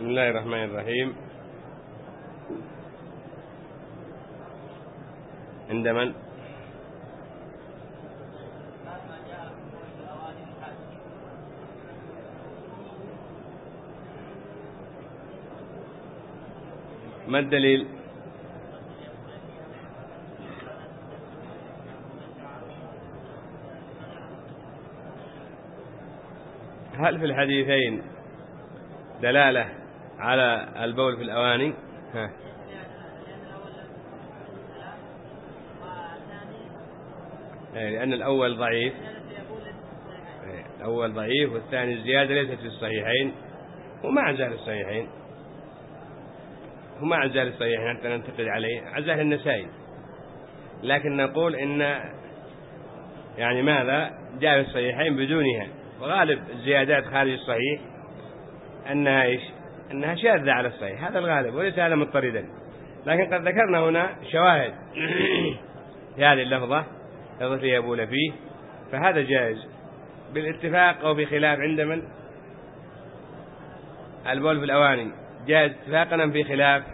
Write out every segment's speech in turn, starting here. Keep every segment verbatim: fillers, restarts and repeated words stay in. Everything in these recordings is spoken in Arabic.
بسم الله الرحمن الرحيم. عند من؟ ما الدليل؟ هل في الحديثين دلالة على البول في الأواني؟ ها. لأن الأول ضعيف، الأول ضعيف والثاني الزيادة ليست في الصحيحين وما عزال الصحيحين وما عزال الصحيحين حتى ننتقد عليه، عزال النسائي. لكن نقول إن يعني ماذا جاء في الصحيحين بدونها، وغالب الزيادات خارج الصحيح أنها إيش؟ أنها شاذة على الصحيح، هذا الغالب وليس هذا مضطردا. لكن قد ذكرنا هنا شواهد في هذه اللفظة لفظة يبول فيه، فهذا جائز بالاتفاق أو بخلاف. عند من؟ البول في الأواني جائز اتفاقا في خلاف.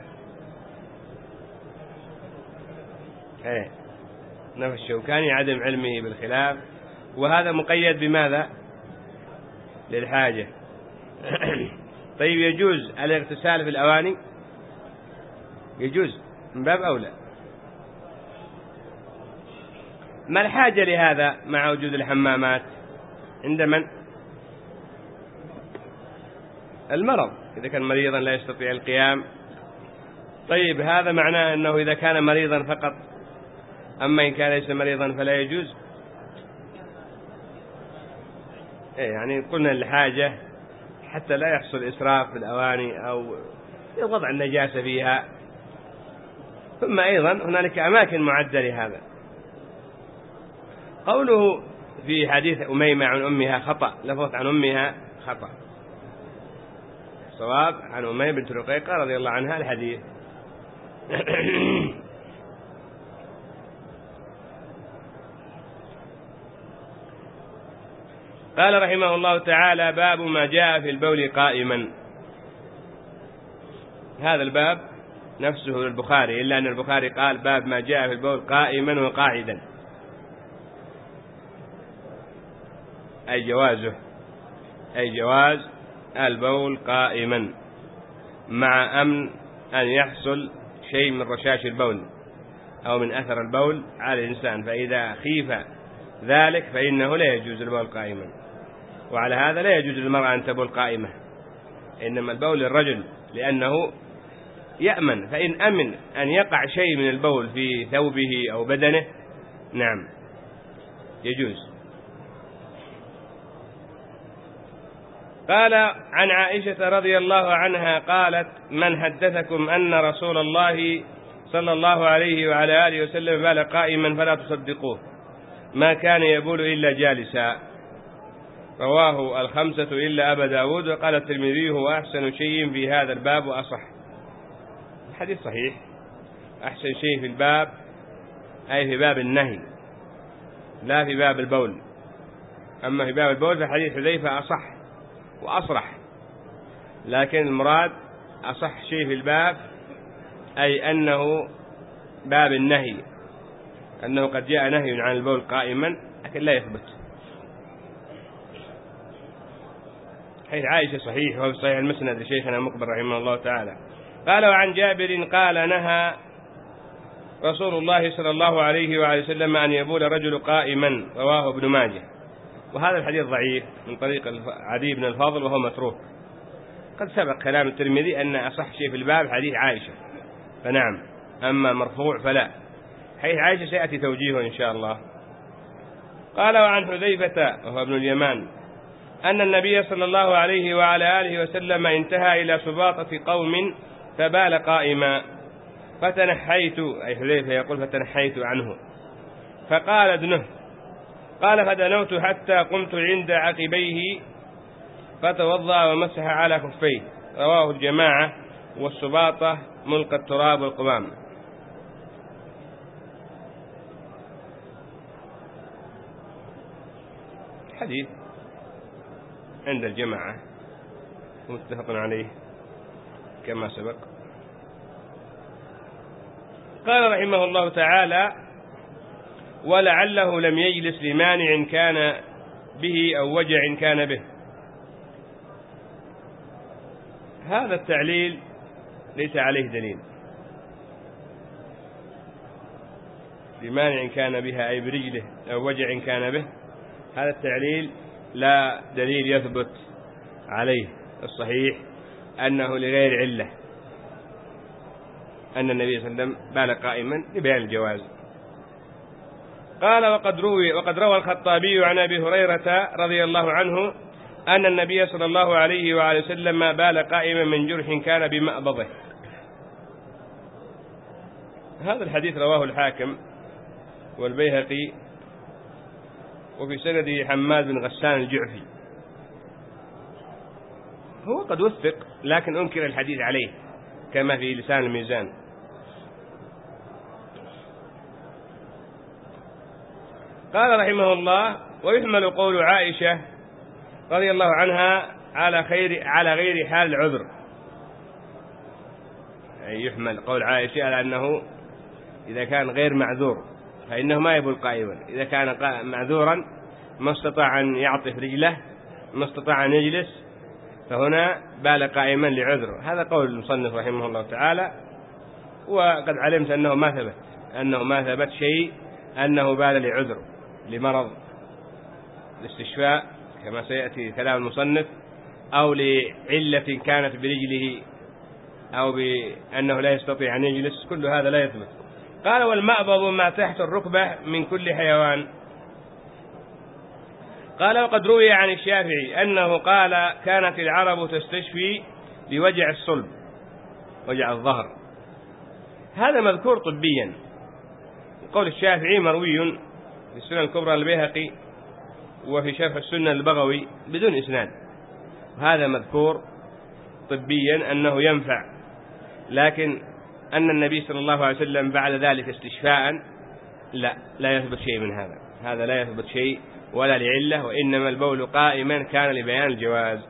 ايه نفس الشوكاني عدم علمه بالخلاف، وهذا مقيد بماذا؟ للحاجة. طيب يجوز الاغتسال في الأواني؟ يجوز من باب أولى. ما الحاجة لهذا مع وجود الحمامات؟ عند من؟ المرض، إذا كان مريضا لا يستطيع القيام. طيب هذا معناه أنه إذا كان مريضا فقط، أما إن كان ليس مريضا فلا يجوز. إيه يعني قلنا الحاجة حتى لا يحصل إسراف في الأواني أو وضع النجاسة فيها. ثم أيضا هنالك أماكن معدة لهذا. قوله في حديث أميمة عن أمها خطأ، لفظت عن أمها خطأ، صواب عن أميمة بنت رقيقة رضي الله عنها الحديث. قال رحمه الله تعالى: باب ما جاء في البول قائما. هذا الباب نفسه للبخاري، إلا أن البخاري قال باب ما جاء في البول قائما وقاعدا، أي جوازه، أي جواز البول قائما مع أمن أن يحصل شيء من رشاش البول أو من أثر البول على الإنسان، فإذا خيف ذلك فإنه لا يجوز البول قائما. وعلى هذا لا يجوز للمرأة أن تبول قائمة، إنما البول للرجل لأنه يأمن، فإن أمن أن يقع شيء من البول في ثوبه أو بدنه نعم يجوز. قال عن عائشة رضي الله عنها قالت: من حدثكم أن رسول الله صلى الله عليه وعلى آله وسلم بال قائما فلا تصدقوه، ما كان يبول إلا جالسا. رواه الخمسة إلا أبا داود. وقال الترمذي: هو أحسن شيء في هذا الباب وأصح. الحديث صحيح، أحسن شيء في الباب أي في باب النهي لا في باب البول. أما في باب البول فحديث حذيفة أصح وأصرح، لكن المراد أصح شيء في الباب أي أنه باب النهي، أنه قد جاء نهي عن البول قائما لكن لا يثبت. حيث عائشة صحيح، وهو صحيح المسند لشيخنا مقبل رحمه الله تعالى. قال: وعن جابر قال: نهى رسول الله صلى الله عليه وعلى وسلم أن يبول رجل قائما. رواه ابن ماجه. وهذا الحديث ضعيف من طريق عدي بن الفاضل وهو متروك. قد سبق كلام الترمذي أن أصح شيء في الباب حديث عائشة، فنعم، أما مرفوع فلا. حيث عائشة سيأتي توجيهه إن شاء الله. قال: وعن حذيفة وهو ابن اليمان أن النبي صلى الله عليه وعلى آله وسلم انتهى إلى سباطة قوم فبال قائما فتنحيت، أي حذيفة يقول فتنحيت عنه، فقال ادنه. قال: فدنوت حتى قمت عند عقبيه فتوضأ ومسح على كفيه. رواه الجماعة. والسباطة ملقى التراب والقمام. حديث عند الجماعة متفق عليه. كما سبق. قال رحمه الله تعالى: ولعله لم يجلس لمانع كان به أو وجع كان به. هذا التعليل ليس عليه دليل. لمانع كان بها أي برجله أو وجع كان به، هذا التعليل لا دليل يثبت عليه. الصحيح أنه لغير علة، أن النبي صلى الله عليه وسلم بال قائما لبيان الجواز. قال: وقد روي وقد روى الخطابي عن أبي هريرة رضي الله عنه أن النبي صلى الله عليه وآله وسلم ما بال قائما من جرح كان بمأبضه. هذا الحديث رواه الحاكم والبيهقي، وفي سنده حماد بن غسان الجعفي. هو قد وثق لكن أنكر الحديث عليه كما في لسان الميزان. قال رحمه الله: ويحمل قول عائشة رضي الله عنها على خير على غير حال العذر. يعني يحمل قول عائشة على أنه إذا كان غير معذور فإنه ما يبول قائما، إذا كان معذورا ما استطاع أن يعطف رجله ما استطاع أن يجلس فهنا بال قائما لعذر. هذا قول المصنف رحمه الله تعالى. وقد علمت أنه ما ثبت أنه ما ثبت شيء أنه بال لعذر، لمرض، الاستشفاء كما سيأتي كلام المصنف، أو لعلة كانت برجله، أو بأنه لا يستطيع أن يجلس، كل هذا لا يثبت. قال: والمأبض ما تحت الركبة من كل حيوان. قال: وقد روي عن الشافعي أنه قال: كانت العرب تستشفي بوجع الصلب، وجع الظهر. هذا مذكور طبيا. قول الشافعي مروي في السنن الكبرى البيهقي وفي شرح السنة البغوي بدون إسناد، وهذا مذكور طبيا أنه ينفع، لكن أن النبي صلى الله عليه وسلم بعد ذلك استشفاء لا لا يثبت شيء من هذا. هذا لا يثبت شيء ولا لعلة، وإنما البول قائما كان لبيان الجواز.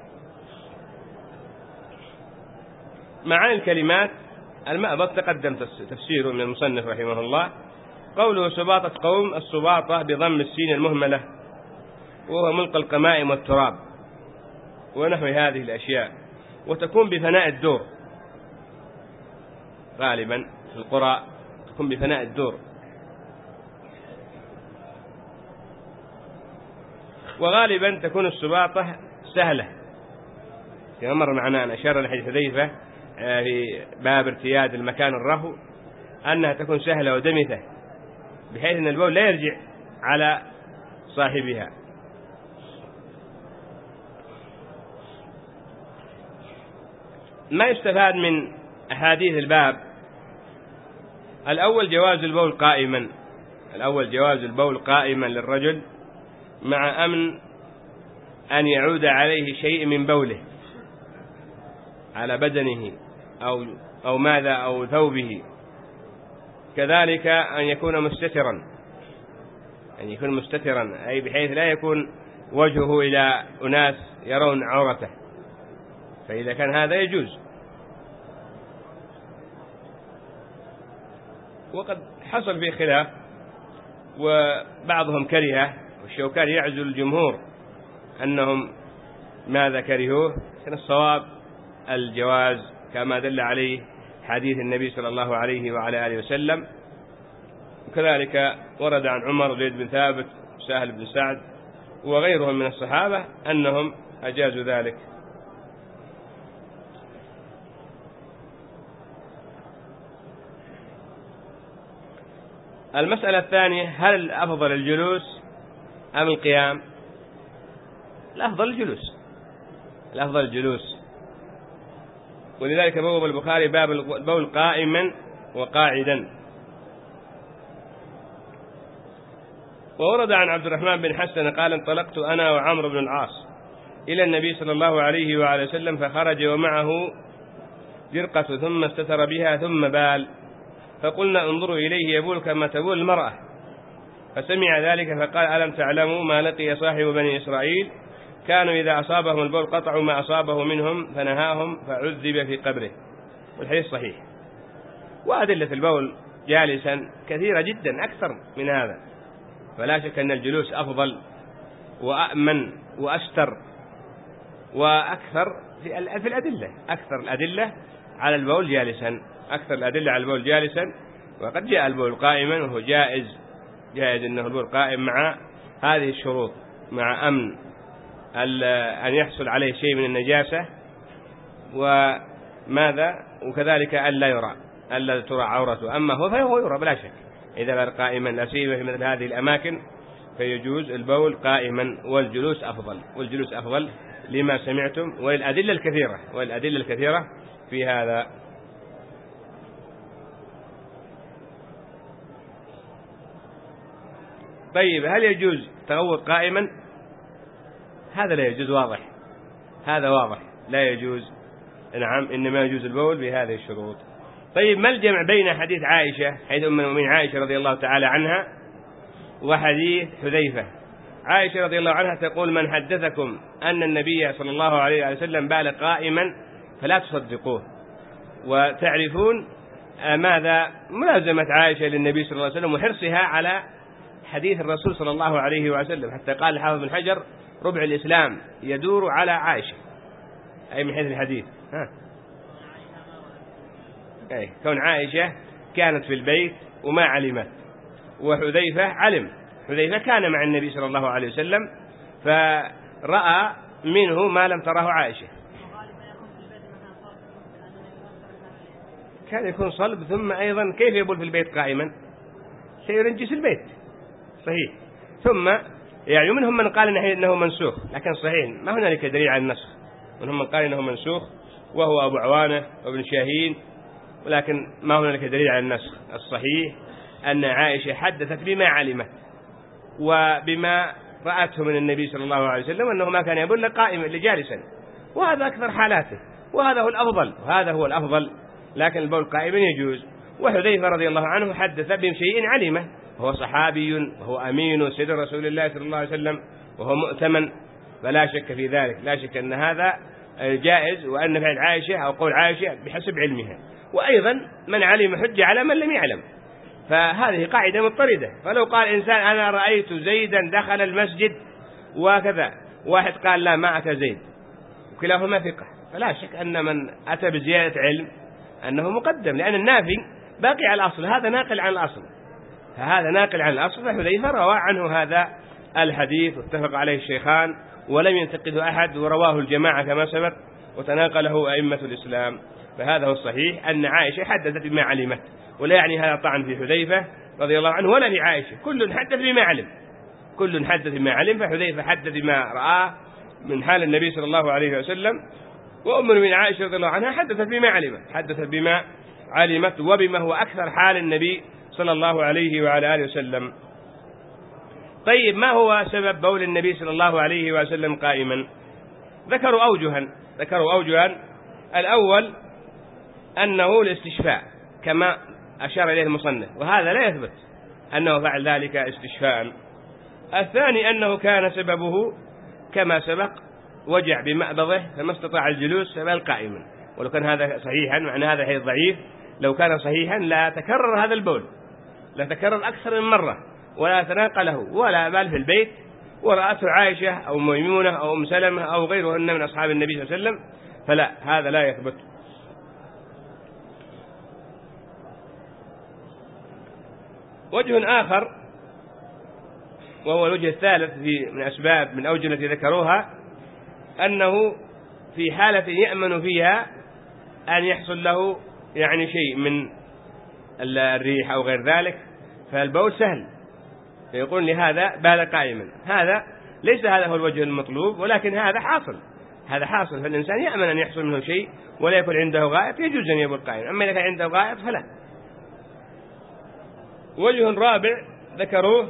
معاني الكلمات: المأبض تقدم تفسيره من المصنف رحمه الله. قوله سباطة قوم، السباطة بضم السين المهملة، وهو ملقى القمائم والتراب ونحو هذه الأشياء، وتكون بفناء الدور. غالبا في القرى تكون بفناء الدور. وغالبا تكون السباطة سهلة، كما مر معنا أن أشار لحديث حذيفة في باب ارتياد المكان الرهو أنها تكون سهلة ودمثة، بحيث أن البول لا يرجع على صاحبها. ما يستفاد من أحاديث الباب: الأول جواز البول قائما، الأول جواز البول قائما للرجل مع أمن أن يعود عليه شيء من بوله على بدنه أو أو ماذا أو ثوبه. كذلك أن يكون مستترا، أن يكون مستترا أي بحيث لا يكون وجهه إلى أناس يرون عورته، فإذا كان هذا يجوز. وقد حصل فيه خلاف وبعضهم كرهه، والشوكاني يعزل الجمهور أنهم ماذا كرهوه، كان الصواب الجواز كما دل عليه حديث النبي صلى الله عليه وعلى آله وسلم. وكذلك ورد عن عمر زيد بن ثابت سهل بن سعد وغيرهم من الصحابة أنهم أجازوا ذلك. المسألة الثانية: هل الأفضل الجلوس أم القيام؟ الأفضل الجلوس، الأفضل الجلوس، ولذلك بوب البخاري باب البول قائما وقاعدا. وورد عن عبد الرحمن بن حسن قال: انطلقت أنا وعمرو بن العاص إلى النبي صلى الله عليه وعلى وسلم، فخرج ومعه جرقة ثم استتر بها ثم بال، فقلنا انظروا إليه يبول كما تبول المرأة، فسمع ذلك فقال: ألم تعلموا ما لقي صاحب بني إسرائيل؟ كانوا إذا أصابهم البول قطعوا ما أصابه منهم فنهاهم فعذب في قبره، والحديث صحيح. وأدلة البول جالسا كثيرة جدا أكثر من هذا، فلا شك أن الجلوس أفضل وأأمن وأستر وأكثر في الأدلة، أكثر الأدلة على البول جالسا، أكثر الأدلة على البول جالسا. وقد جاء البول قائما وهو جائز، جائز أنه البول قائم مع هذه الشروط، مع أمن أن يحصل عليه شيء من النجاسة وماذا، وكذلك ألا يرى، ألا ترى عورته. أما هو فهو يرى بلا شك، إذا كان قائما لا سيما في مثل هذه الأماكن فيجوز البول قائما، والجلوس أفضل، والجلوس أفضل لما سمعتم والأدلة الكثيرة، والأدلة الكثيرة في هذا. طيب، هل يجوز تغوط قائما؟ هذا لا يجوز، واضح، هذا واضح لا يجوز. نعم، إنما يجوز البول بهذه الشروط. طيب، ما الجمع بين حديث عائشة حيث أم المؤمنين عائشة رضي الله تعالى عنها وحديث حذيفة؟ عائشة رضي الله عنها تقول: من حدثكم أن النبي صلى الله عليه وسلم بال قائما فلا تصدقوه. وتعرفون ماذا ملازمة عائشة للنبي صلى الله عليه وسلم وحرصها على حديث الرسول صلى الله عليه وسلم، حتى قال الحافظ بن حجر: ربع الإسلام يدور على عائشة، أي من حيث الحديث. ها. أي كون عائشة كانت في البيت وما علمت، وحذيفة علم، حذيفة كان مع النبي صلى الله عليه وسلم فرأى منه ما لم تراه عائشة. كان يكون صلب، ثم أيضا كيف يبول في البيت قائما؟ سيرنجس البيت، صحيح. ثم يعني منهم من قال إنه منسوخ، لكن صحيح ما هنالك دليل على النسخ. منهم من قال إنه منسوخ وهو أبو عوانة وابن شاهين، ولكن ما هنالك دليل على النسخ. الصحيح أن عائشة حدثت بما علمت وبما رأته من النبي صلى الله عليه وسلم، أنه ما كان يبول قائما لجالسا، وهذا أكثر حالاته، وهذا هو الأفضل، وهذا هو الأفضل. لكن البول قائما يجوز. وحذيفة رضي الله عنه حدث بشيء علمه، وهو صحابي وهو أمين سيد رسول الله صلى الله عليه وسلم وهو مؤتمن، فلا شك في ذلك، لا شك أن هذا جائز، وأن فعل عائشة أو قول عائشة بحسب علمها. وأيضا من علم حجة على من لم يعلم، فهذه قاعدة مضطردة. فلو قال إنسان: أنا رأيت زيدا دخل المسجد وكذا، واحد قال: لا ما أتى زيد، وكلاهما ثقة، فلا شك أن من أتى بزيادة علم أنه مقدم، لأن النافي باقي على الأصل، هذا ناقل عن الأصل، فهذا ناقل عن الأصل. فحذيفة روى عنه هذا الحديث واتفق عليه الشيخان ولم ينتقده أحد، ورواه الجماعة كما سبق وتناقله أئمة الإسلام. فهذا هو الصحيح، أن عائشة حدثت بما علمت، ولا يعني هذا طعن في حذيفة رضي الله عنه ولا في عائشة، كل حدث بما علم، كل حدث بما علم. فحذيفة حدث بما رآه من حال النبي صلى الله عليه وسلم، وأم من عائشة رضي الله عنها حدثت بما علمت، حدثت بما علمت وبما هو أكثر حال النبي صلى الله عليه وعلى آله وسلم. طيب، ما هو سبب بول النبي صلى الله عليه وسلم قائما؟ ذكروا أوجها، ذكروا أوجها. الأول أنه الاستشفاء كما أشار إليه المصنف، وهذا لا يثبت أنه فعل ذلك استشفاء. الثاني أنه كان سببه كما سبق وجع بمأبضه فما استطاع الجلوس فبال قائما، ولو كان هذا صحيحا، معنى هذا حديث ضعيف، لو كان صحيحا لا تكرر هذا البول، لا تكرر أكثر من مرة، ولا تناقله، ولا بال في البيت ورأته عائشة أو ميمونة أو أم سلمة أو غيرهن من أصحاب النبي صلى الله عليه وسلم، فلا، هذا لا يثبت. وجه آخر وهو الوجه الثالث في من أسباب من أوجه التي ذكروها، أنه في حالة يأمن فيها أن يحصل له يعني شيء من الريح أو غير ذلك، فالبول سهل، فيقول لهذا بال قائما. هذا ليس هذا هو الوجه المطلوب، ولكن هذا حاصل، هذا حاصل، فالإنسان يأمن أن يحصل منه شيء ولا يكون عنده غائط، يجوز أن يبول قائما. أما إذا كان عنده غائط فلا. وجه رابع ذكروه،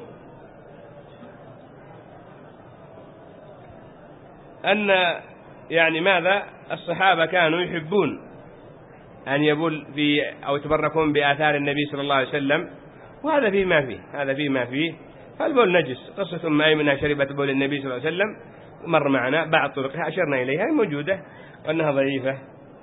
أن يعني ماذا الصحابة كانوا يحبون أن يبول في أو يتبركون بآثار النبي صلى الله عليه وسلم، وهذا فيه ما فيه، هذا فيه ما فيه. فالبول نجس، قصة أم أيمنة شربت بول النبي صلى الله عليه وسلم مر معنا بعض طرقها أشرنا إليها موجودة وأنها ضعيفة.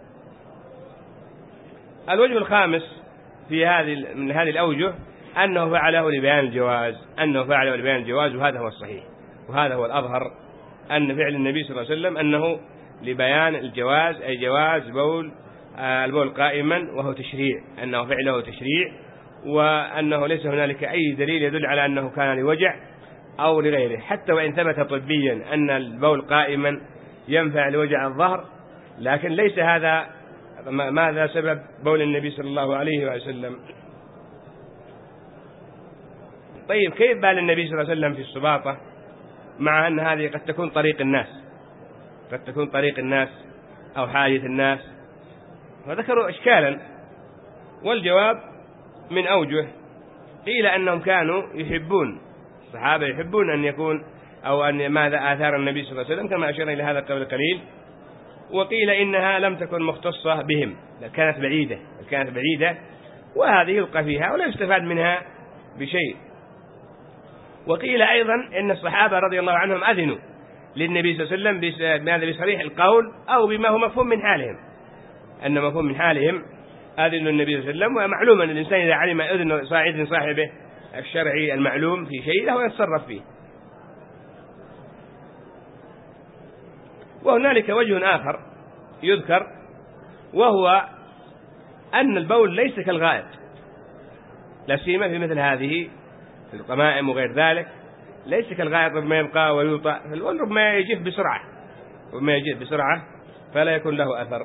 الوجه الخامس في هذه من هذه الأوجه أنه فعله لبيان الجواز، أنه فعله لبيان الجواز وهذا هو الصحيح وهذا هو الأظهر، أن فعل النبي صلى الله عليه وسلم أنه لبيان الجواز، أي جواز بول البول قائما، وهو تشريع، أنه فعله تشريع، وأنه ليس هنالك أي دليل يدل على أنه كان لوجع أو لغيره، حتى وإن ثبت طبيا أن البول قائما ينفع لوجع الظهر، لكن ليس هذا ماذا سبب بول النبي صلى الله عليه وسلم. طيب كيف بال النبي صلى الله عليه وسلم في السباطة، مع أن هذه قد تكون طريق الناس، قد تكون طريق الناس أو حاجة الناس، وذكروا إشكالا، والجواب من أوجه. قيل أنهم كانوا يحبون، الصحابة يحبون أن يكون أو أن ماذا آثار النبي صلى الله عليه وسلم كما أشرنا إلى هذا قبل قليل. وقيل إنها لم تكن مختصة بهم، كانت بعيدة، كانت بعيدة وهذه يلقى فيها ولا يستفاد منها بشيء. وقيل أيضا إن الصحابة رضي الله عنهم أذنوا للنبي صلى الله عليه وسلم بهذا بصريح القول أو بما هو مفهوم من حالهم، أن مفهوم من حالهم أذنوا النبي صلى الله عليه وسلم. ومعلوم أن الإنسان إذا علم أذن صاعد صاحبه الشرعي المعلوم في شيء له يتصرف فيه. وهنالك وجه آخر يذكر، وهو أن البول ليس كالغائط، لا سيما في مثل هذه في القمائم وغير ذلك، ليس كالغائط ربما يبقى ويوطأ، فالبول ربما يجف بسرعة، ربما يجف بسرعة فلا يكون له أثر.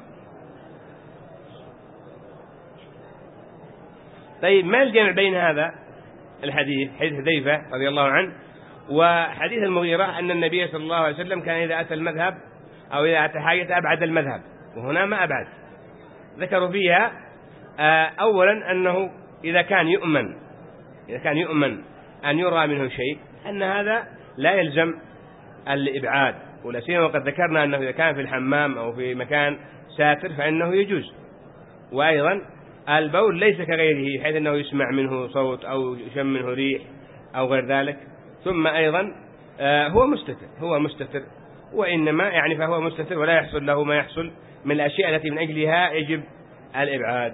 طيب ما الجمع بين هذا الحديث، حديث حذيفة رضي الله عنه، وحديث المغيرة أن النبي صلى الله عليه وسلم كان إذا أتى المذهب أو إذا أتى حاجة أبعد المذهب، وهنا ما أبعد. ذكروا فيها أولا أنه إذا كان يؤمن إذا كان يؤمن أن يرى منه شيء أن هذا لا يلزم الإبعاد، ولا سيما وقد ذكرنا أنه إذا كان في الحمام أو في مكان ساتر فإنه يجوز. وأيضا البول ليس كغيره حيث أنه يسمع منه صوت أو يشم منه ريح أو غير ذلك. ثم أيضا هو مستتر هو مستتر وإنما يعني فهو مستتر ولا يحصل له ما يحصل من الأشياء التي من أجلها يجب الإبعاد.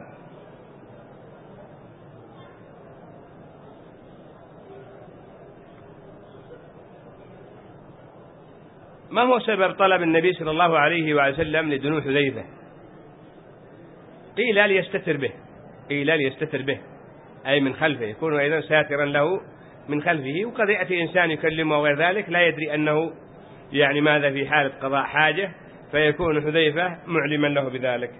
ما هو سبب طلب النبي صلى الله عليه وسلم لدنو حذيفة؟ قيل ليستتر به قيل ليستتر به أي من خلفه، يكون أيضا ساترا له من خلفه. وقد يأتي إنسان يكلمه وغير ذلك لا يدري أنه يعني ماذا في حالة قضاء حاجة، فيكون حذيفة معلما له بذلك.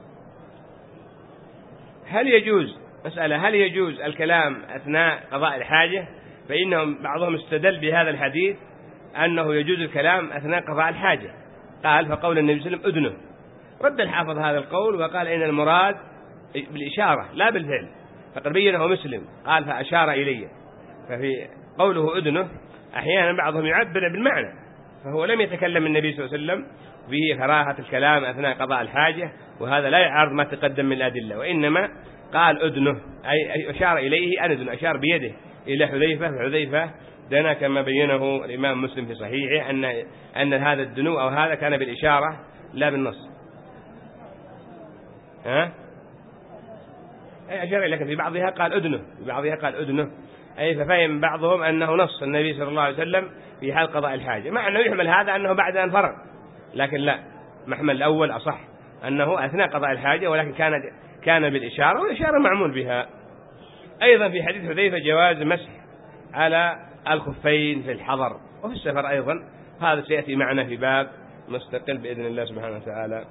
هل يجوز مسألة هل يجوز الكلام أثناء قضاء الحاجة؟ فإنهم بعضهم استدل بهذا الحديث أنه يجوز الكلام أثناء قضاء الحاجة، قال فقول النبي صلى الله عليه وسلم أذنه. رد الحافظ هذا القول وقال إن المراد بالإشارة لا بالفعل، فقد بينه مسلم قال فأشار إليه، ففي قوله أذنه أحيانا بعضهم يعبر بالمعنى، فهو لم يتكلم النبي صلى الله عليه وسلم به كراهة الكلام أثناء قضاء الحاجة، وهذا لا يعارض ما تقدم من الأدلة، وإنما قال أذنه أي أشار إليه أن أذن، أشار بيده إلى حذيفة، فحذيفة دنا كما بينه الإمام مسلم في صحيحه أن أن هذا الدنو أو هذا كان بالإشارة لا بالنص. ها أي أشار إليك، في بعضها قال أذنه في بعضها قال أذنه أي ففهم بعضهم أنه نص النبي صلى الله عليه وسلم في حال قضاء الحاجة، مع أنه يحمل هذا أنه بعد أن فرغ، لكن لا، محمل الأول أصح أنه أثناء قضاء الحاجة، ولكن كان كان بالإشارة، والإشارة معمول بها. أيضا في حديث حذيفة جواز مسح على الخفين في الحضر وفي السفر أيضا، هذا سيأتي معنا في باب مستقل بإذن الله سبحانه وتعالى.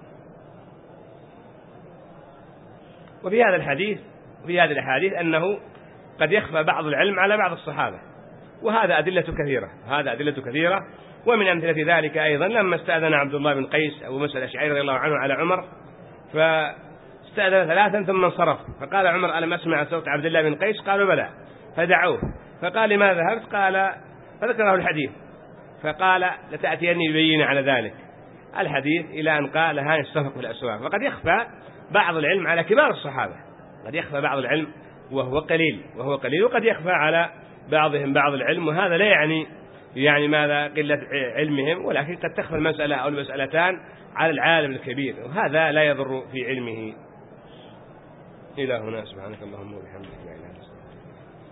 وفي هذا الحديث وفي هذه الأحاديث أنه قد يخفى بعض العلم على بعض الصحابة، وهذا أدلة كثيرة هذا أدلة كثيرة ومن أمثلة ذلك أيضا لما استأذن عبد الله بن قيس أبو موسى الأشعري رضي الله عنه على عمر، فاستأذن ثلاثا ثم انصرف، فقال عمر ألم أسمع صوت عبد الله بن قيس؟ قالوا بلى، فدعوه، فقال لما ذهبت؟ قال فذكره الحديث، فقال لتأتيني يبين على ذلك الحديث إلى أن قال ها يستفق في الأسواق. وقد يخفى بعض العلم على كبار الصحابة، قد يخفى بعض العلم وهو قليل وهو قليل وقد يخفى على بعضهم بعض العلم، وهذا لا يعني يعني ماذا قلة علمهم، ولكن قد تخفى المسألة أو المسألتان على العالم الكبير، وهذا لا يضر في علمه. إلى هنا، سبحانك اللهم وبحمدك.